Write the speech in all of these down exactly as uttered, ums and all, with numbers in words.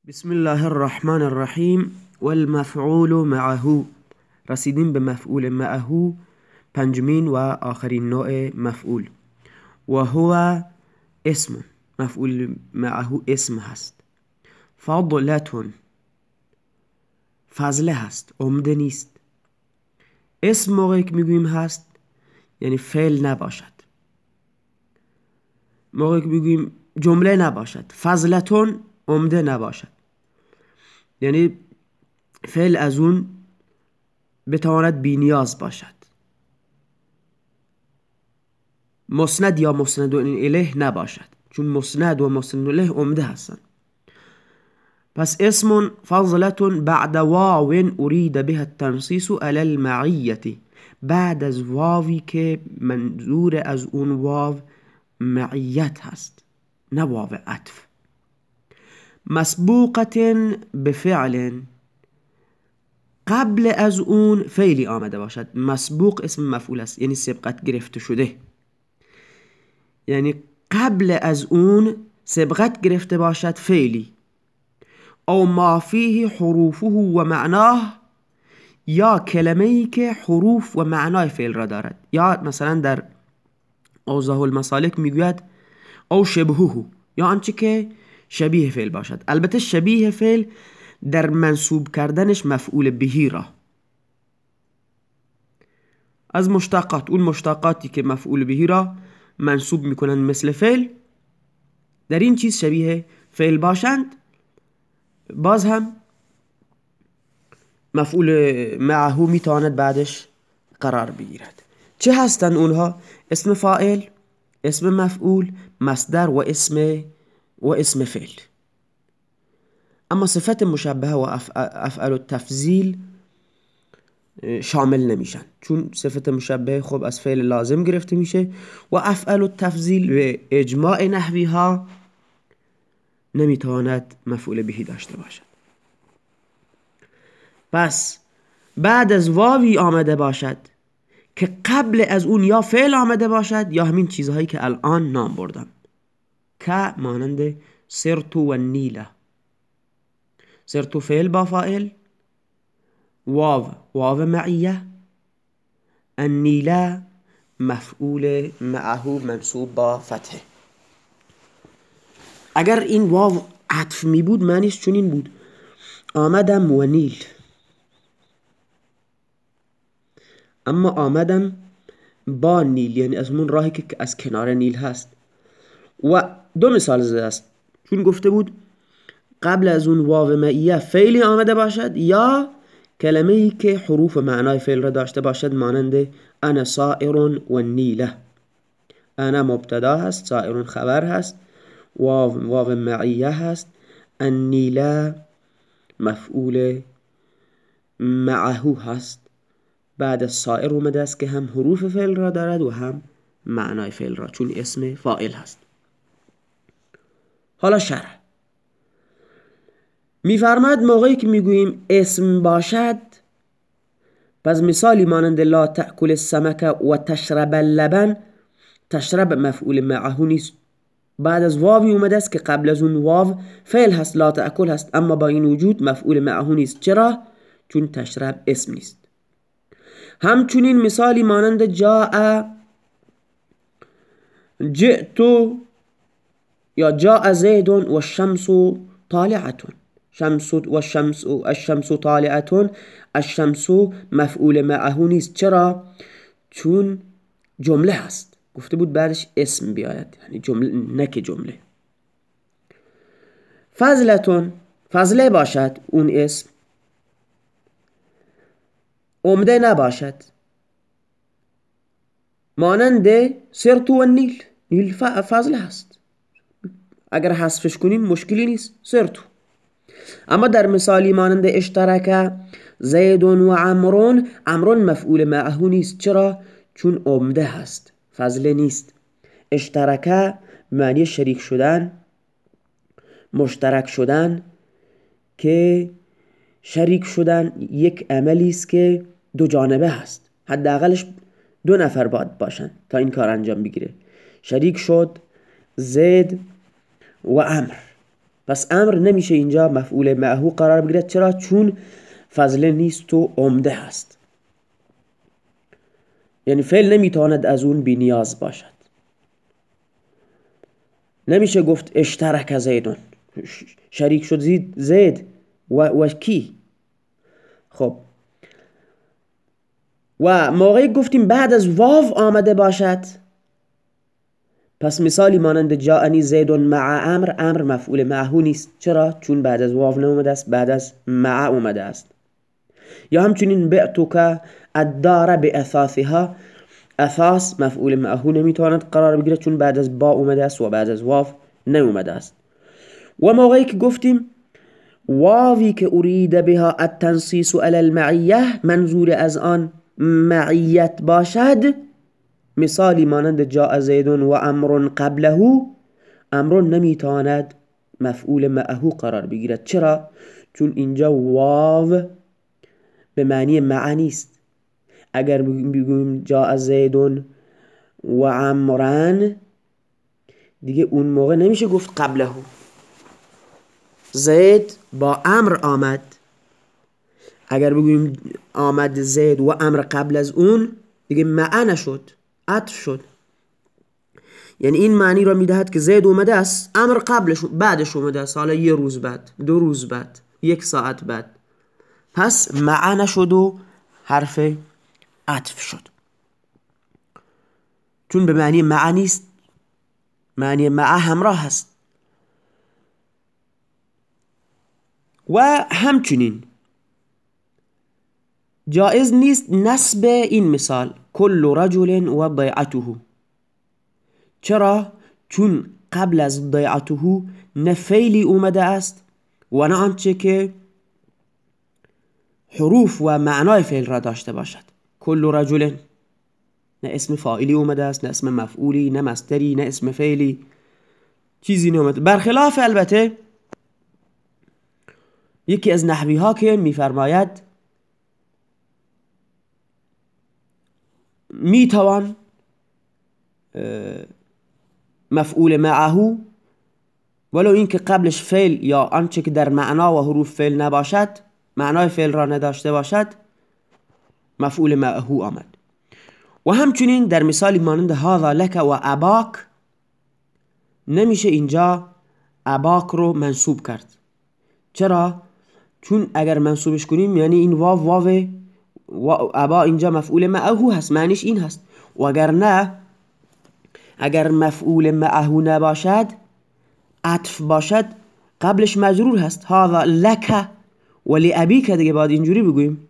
بسم الله الرحمن الرحیم والمفعول معه. رسیدیم به مفعول معه، پنجمین و آخرین نوع مفعول. و هو اسم، مفعول معه اسم هست. فضلتون، فضله هست، عمده نیست. اسم موقعی که میگوییم هست یعنی فعل نباشد. موقعی که میگوییم جمله نباشد، فضلتون عمده نباشد، یعنی فعل از اون بتواند بی نیاز باشد. مسند یا مسند الیه نباشد، چون مسند و مسند الیه عمده هستند. پس اسم فضلة بعد واو اريد بها التنصیص علی المعیة، بعد از واوی که منظور از اون واو معیت هست، نه واو عطف. مسبوقة بفعل، قبل از اون فعلی آمده باشد. مسبوق اسم مفعول است، یعنی سبقت گرفته شده، یعنی قبل از اون سبقت گرفته باشد فعلی. او ما فیه حروفه و معناه، یا کلمه ای که حروف و معنای فعل را دارد. یا مثلا در اوضاح المسالک میگوید او شبهه، یا آنچه که شبیه فعل باشد. البته شبیه فعل در منصوب کردنش مفعول بهی را از مشتقات، اون مشتقاتی که مفعول بهی را منصوب میکنن مثل فعل، در این چیز شبیه فعل باشند، باز هم مفعول معه میتواند بعدش قرار بگیرد. چه هستند اونها؟ اسم فاعل، اسم مفعول، مصدر و اسم و اسم فعل. اما صفت مشبهه و افعال التفضیل شامل نمیشن، چون صفت مشبهه خب از فعل لازم گرفته میشه و افعال التفضیل به اجماع نحوی ها نمیتواند مفعول بهی داشته باشد. پس بعد از واوی آمده باشد که قبل از اون یا فعل آمده باشد یا همین چیزهایی که الان نام بردم، که مانند سرت و نیله. سرت فعل با فاعل، واو واو معیه، النیله مفعول معه منصوب با فتحه. اگر این واو عطف می بود معنیش چون این بود: آمدم و نیل. اما آمدم با نیل، یعنی از اون راهی که از کنار نیل هست. و دو مثال زده است، چون گفته بود قبل از اون واو معیه فعلی آمده باشد یا کلمه ای که حروف معنای فعل را داشته باشد، مانند انا صائر و نیله. انا مبتدا هست، صائر خبر هست، واو واو معیه هست، النیله مفعول معه هست. بعد از صائر اومده است که هم حروف فعل را دارد و هم معنای فعل را، چون اسم فاعل هست. حالا شرح میفرماید موقعی که میگوییم اسم باشد، پس مثالی مانند لا تأکل السمک و تشرب اللبن، تشرب مفعول معه نیست، بعد از واوی اومده است که قبل از اون واو فعل هست، لا تأکل هست، اما با این وجود مفعول معه نیست. چرا؟ چون تشرب اسم نیست. همچنین مثالی مانند جاء جئت یا جاء زید و الشمس طالعة. شمس و الشمس و الشمس طالعة، الشمس مفعول معه نیست. چرا؟ چون جمله هست، گفته بود بعدش اسم بیاید، یعنی جمله نک جمله. فضلتون، فضله باشد اون اسم، عمده نباشد، مانند سرت و نیل. نیل فضله هست، اگر حذفش کنیم مشکلی نیست، سرتو. اما در مثالی مانند اشترک زید و عمرون، عمرون مفعول معه نیست. چرا؟ چون عمده هست، فضله نیست. اشترک معنی شریک شدن، مشترک شدن، که شریک شدن یک عملی است که دو جانبه هست، حداقلش دو نفر باید باشن تا این کار انجام بگیره. شریک شد زید و عمر، پس امر نمیشه اینجا مفعول معه قرار بگیرد. چرا؟ چون فضله نیست و عمده هست، یعنی فعل نمیتواند از اون بی نیاز باشد. نمیشه گفت اشترک زیدون، شریک شد زید زید و, و کی. خب و موقعی گفتیم بعد از واو آمده باشد، پس مثالی مانند جاءنی زیدون مع امر، امر مفعول معه نیست. چرا؟ چون بعد از واو نومده است، بعد از مع اومده است. یا همچنین بعتک الدار باثاثها، اثاث مفعول معه نمیتواند قرار بگیره چون بعد از با اومده است و بعد از واو نیومده است. و موقعی که گفتیم واوی که ارید بها التنصیص علی المعیه، منظور از آن معیت باشد، مثالی مانند جاء زیدون و امر قبله، امر نمیتواند مفعول معه قرار بگیرد. چرا؟ چون اینجا واو به معنی مع نیست. اگر بگویم جاء زیدون و امران، دیگه اون موقع نمیشه گفت قبله. زید با امر آمد، اگر بگویم آمد زید و امر قبل از اون، دیگه مع نشد، عطف شد. یعنی این معنی را میدهد که زید اومده است، امر قبلش بعدش اومده است، حالا یه روز بعد، دو روز بعد، یک ساعت بعد، پس مع نشد و حرف عطف شد، چون به معنی مع نیست، معنی مع همراه هست. و همچنین جائز نیست نسب این مثال کل رجل و ضیعته. چرا؟ چون قبل از ضیعته نه فعلی اومده است و نه آنچه که حروف و معنای فعل را داشته باشد. کل رجل نه اسم فاعلی اومده است، نه اسم مفعولی، نه مصدری، نه اسم فعلی، چیزی نومده. برخلاف البته یکی از نحوی ها که میفرماید میتوان مفعول معه ولو این که قبلش فعل یا آنچه که در معنا و حروف فعل نباشد، معنای فعل را نداشته باشد، مفعول معه آمد. و همچنین در مثالی مانند هذا لک و اباک، نمیشه اینجا اباک رو منصوب کرد. چرا؟ چون اگر منصوبش کنیم یعنی این واو واو و ابا اینجا مفعول معه هست، معنیش این هست. و اگر نه، اگر مفعول معه نباشد، عطف باشد، قبلش مجرور هست، هذا لک و لابیک، دیگه باید اینجوری بگوییم.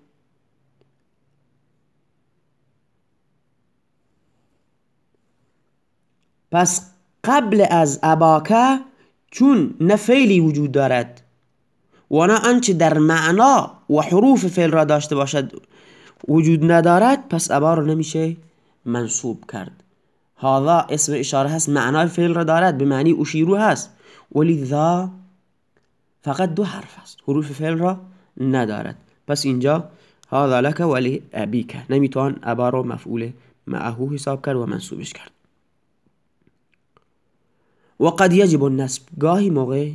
پس قبل از اباکه چون نه فعلی وجود دارد و نه آنچه در معنا و حروف فعل را داشته باشد وجود ندارد، پس ابا رو نمیشه منصوب کرد. هذا اسم اشاره هست، معنای فعل را دارد، به معنی اشیرو هست، ولی ذا فقط دو حرف هست، حروف فعل را ندارد. پس اینجا هذا لک ولی ابیک، نمیتوان ابا رو مفعول معه حساب کرد و منصوبش کرد. و قد یجب النصب، گاهی موقع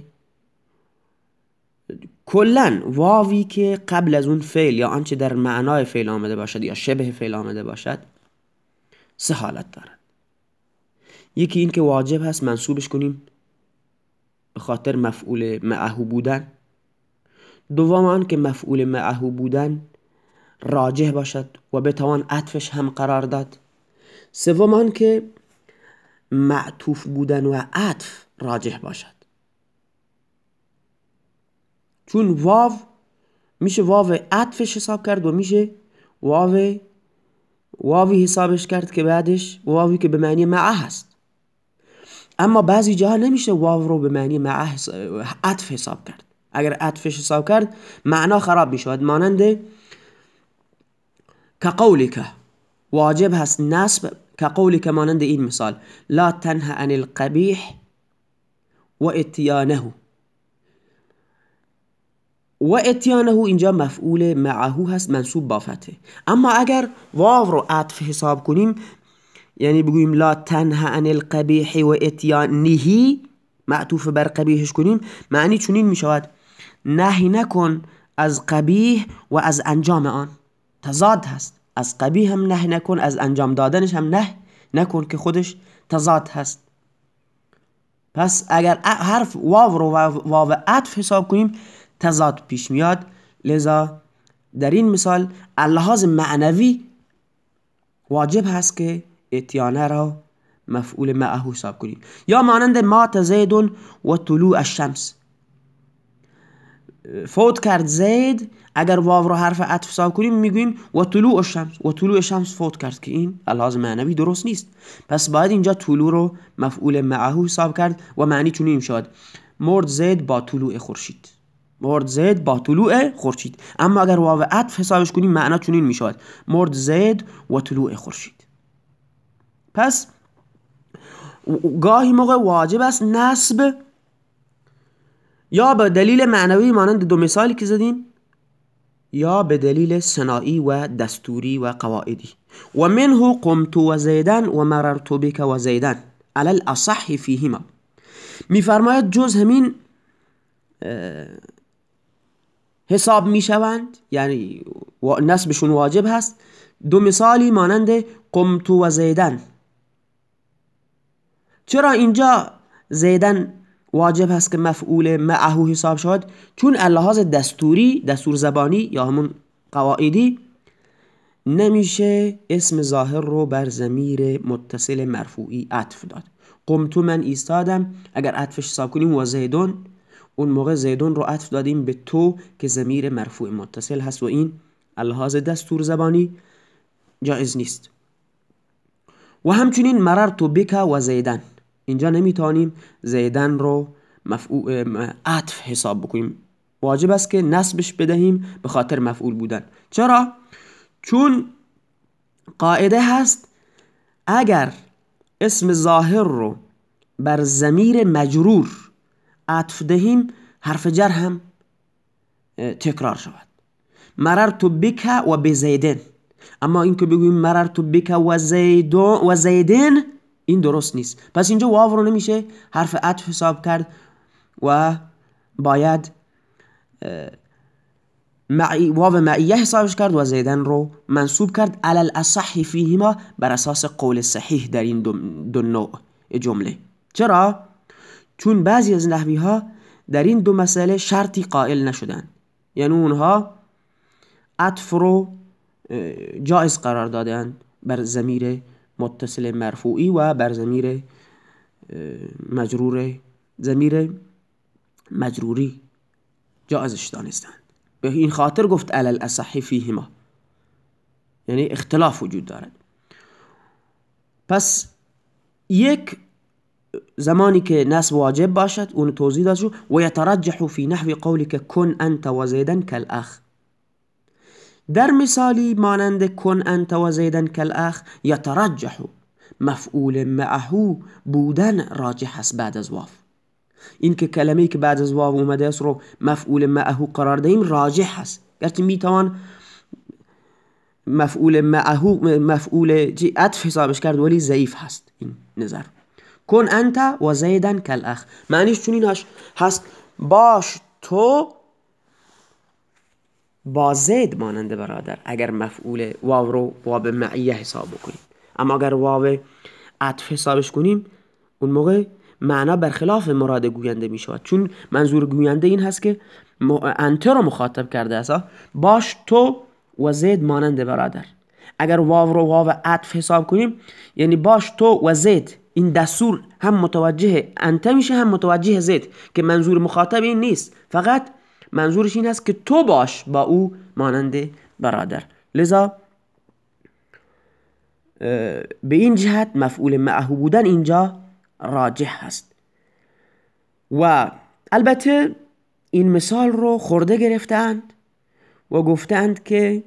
کلن واوی که قبل از اون فعل یا آنچه در معنای فعل آمده باشد یا شبه فعل آمده باشد سه حالت دارد. یکی این که واجب هست منصوبش کنیم به خاطر مفعول معه بودن. دوم آن که مفعول معه بودن راجح باشد و بتوان عطفش هم قرار داد. سوم آن که معطوف بودن و عطف راجح باشد. چون واو میشه واو عطفش حساب کرد و میشه واو واوی حسابش کرد که بعدش واوی که به معنی معه هست. اما بعضی جاها نمیشه واو رو به معنی معه عطف حساب کرد. اگر عطفش حساب کرد معنا خراب میشود. مانند که قولک، واجب هست نصب که قولک، مانند این مثال لا تنه عن القبیح و اتیانه. و اتیانه اینجا مفعول معه هست منصوب با فتحه. اما اگر واو رو عطف حساب کنیم، یعنی بگوییم لا تنه عن القبیح و اتیانه، معطوف بر قبیحش کنیم معنی چنین می شود: نهی نکن از قبیح و از انجام آن. تضاد هست. از قبیح هم نهی نکن، از انجام دادنش هم نهی نکن که خودش تضاد هست. پس اگر حرف واو رو واو عطف حساب کنیم تضاد پیش میاد. لذا در این مثال اللحاظ معنوی واجب هست که اتیانه را مفعول معه حساب کنیم. یا مانند مات زید و طلوع الشمس، فوت کرد زید، اگر واو رو حرف عطف حساب کنیم میگوییم و طلوع الشمس، و طلوع الشمس فوت کرد، که این اللحاظ معنوی درست نیست. پس باید اینجا طلوع رو مفعول معه حساب کرد و معنی چنین میشود: مرد زید با طلوع خورشید. مرد زید با طلوع خورشید. اما اگر واو عطف حسابش کنیم معنا چنین میشود: مرد زید و طلوع خورشید. پس گاهی موقع واجب است نصب، یا به دلیل معنوی مانند دو مثالی که زدیم، یا به دلیل ثنایی و دستوری و قواعدی. و منه قمت و زیدن و مررت بک و زیدن علی الاصح فیهما. میفرماید جز همین حساب میشوند، یعنی نصبشون واجب هست. دو مثالی مانند قمت و زیدن. چرا اینجا زیدن واجب هست که مفعول معه حساب شد؟ چون اللحاظ دستوری، دستور زبانی یا همون قواعدی، نمیشه اسم ظاهر رو بر ضمیر متصل مرفوعی عطف داد. قمتو من ایستادم، اگر عطفش حساب کنیم و زیدون، اون موقع زیدون رو عطف دادیم به تو که ضمیر مرفوع متصل هست و این اللحاظ دستور زبانی جایز نیست. و همچنین مررت بک و زیدن، اینجا نمیتونیم زیدن رو مفعول عطف حساب بکنیم، واجب است که نصبش بدهیم به خاطر مفعول بودن. چرا؟ چون قاعده هست اگر اسم ظاهر رو بر ضمیر مجرور عطف دهیم حرف جر هم تکرار شود. مررت بک و بزیدن. اما این که بگویم مررت بک و زیدون و زیدن، این درست نیست. پس اینجا واو رو نمیشه حرف عطف حساب کرد و باید معی واو معیه حسابش کرد و زیدن رو منصوب کرد علی الاصح فیهما، بر اساس قول صحیح در این دو, دو نوع جمله. چرا؟ چون بعضی از نحوی ها در این دو مسئله شرطی قائل نشدن، یعنی اونها عطف رو جائز قرار دادن بر ضمیر متصل مرفوعی و بر ضمیر مجرور ضمیر مجروری جائزش دانستند. به این خاطر گفت علی الاصح فیهما، یعنی اختلاف وجود دارد. پس یک زمانی که نصب واجب باشد اون توضیح داد شو. و یترجح فی نحو قولک کن انت و زیدن کالاخ. در مثالی مانند کن انت و زیدن کالاخ یترجح، مفعول معه بودن راجح است بعد از واو. این که کلمه‌ای که بعد از واو اومده است رو مفعول معه قرار دهیم راجح است، گرچه میتوان مفعول معه مفعول عطف حسابش کرد ولی ضعیف هست این نظر. کن انت و زیدن کالاخ معنیش چنین هست: باش تو با زید مانند برادر، اگر مفعول واو رو واو معیه حساب بکنیم. اما اگر واو عطف حسابش کنیم اون موقع معنا برخلاف مراد گوینده می شود، چون منظور گوینده این هست که انت رو مخاطب کرده است، باش تو و زید مانند برادر. اگر واو رو واو عطف حساب کنیم یعنی باش تو و زید، این دستور هم متوجه انت میشه هم متوجه زید، که منظور مخاطب این نیست، فقط منظورش این است که تو باش با او مانند برادر. لذا به این جهت مفعول معه بودن اینجا راجح هست. و البته این مثال رو خورده گرفتند و گفتند که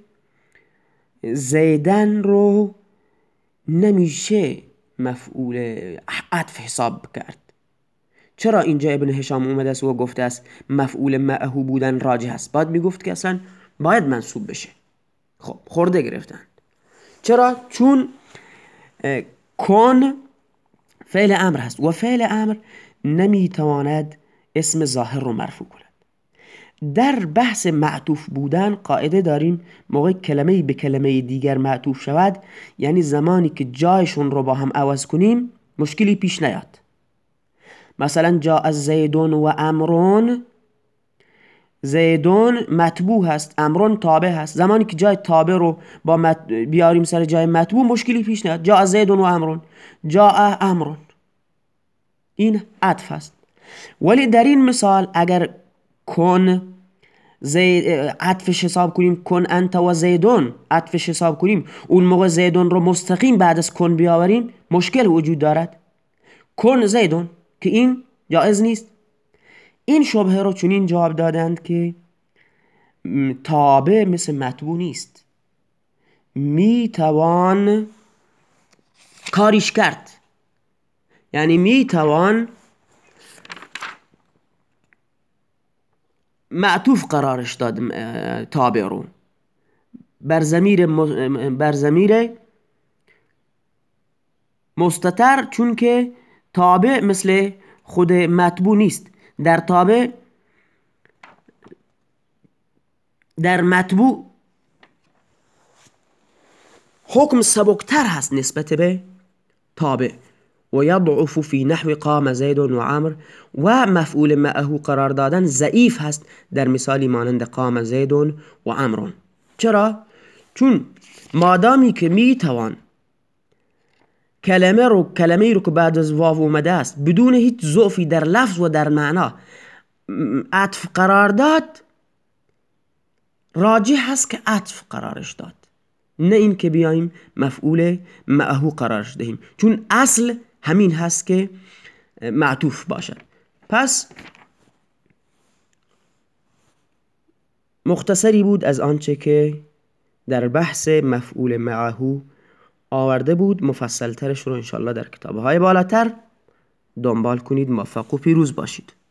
زیدن رو نمیشه مفعول عطف حساب کرد. چرا اینجا ابن هشام اومده است و گفته است مفعول معه بودن راجح است؟ باید میگفت که اصلا باید منصوب بشه. خب خورده گرفتند. چرا؟ چون کن فعل امر هست و فعل امر نمیتواند اسم ظاهر رو مرفوع کند. در بحث معطوف بودن قاعده داریم موقع کلمه به کلمه دیگر معطوف شود، یعنی زمانی که جایشون رو با هم عوض کنیم مشکلی پیش نیاد. مثلا جا از زیدون و امرون، زیدون مطبوع هست، امرون تابع هست. زمانی که جای تابع رو با مت... بیاریم سر جای مطبوع مشکلی پیش نیاد. جا از زیدون و امرون، جا امرون، این عطف هست. ولی در این مثال اگر کن زید عطفش حساب کنیم، کن انت و زیدون عطفش حساب کنیم، اون موقع زیدون رو مستقیم بعد از کن بیاوریم مشکل وجود دارد. کن زیدون که این جایز نیست. این شبهه رو چنین جواب دادند که تابع مثل مطبوع نیست، می توان کاریش کرد، یعنی می توان معطوف قرارش داد تابع رو بر ضمیر بر ضمیر مستتر، چون که تابع مثل خود مطبوع نیست. در تابع در مطبوع حکم سبکتر هست نسبت به تابع. و یضعف فی نحو قام زید و عمر، و مفعول معه قرار دادن ضعیف هست در مثالی مانند قام زید و عمر. چرا؟ چون مادامی که می توان کلمه رو کلمه رو که بعد از واو اومده است بدون هیچ ضعفی در لفظ و در معنا عطف قرار داد، راجح هست که عطف قرارش داد، نه این که بیاییم مفعول معه قرارش دهیم، چون اصل همین هست که معطوف باشد. پس مختصری بود از آنچه که در بحث مفعول معه آورده بود. مفصل ترش رو انشالله در کتابهای بالاتر دنبال کنید. موفق و پیروز باشید.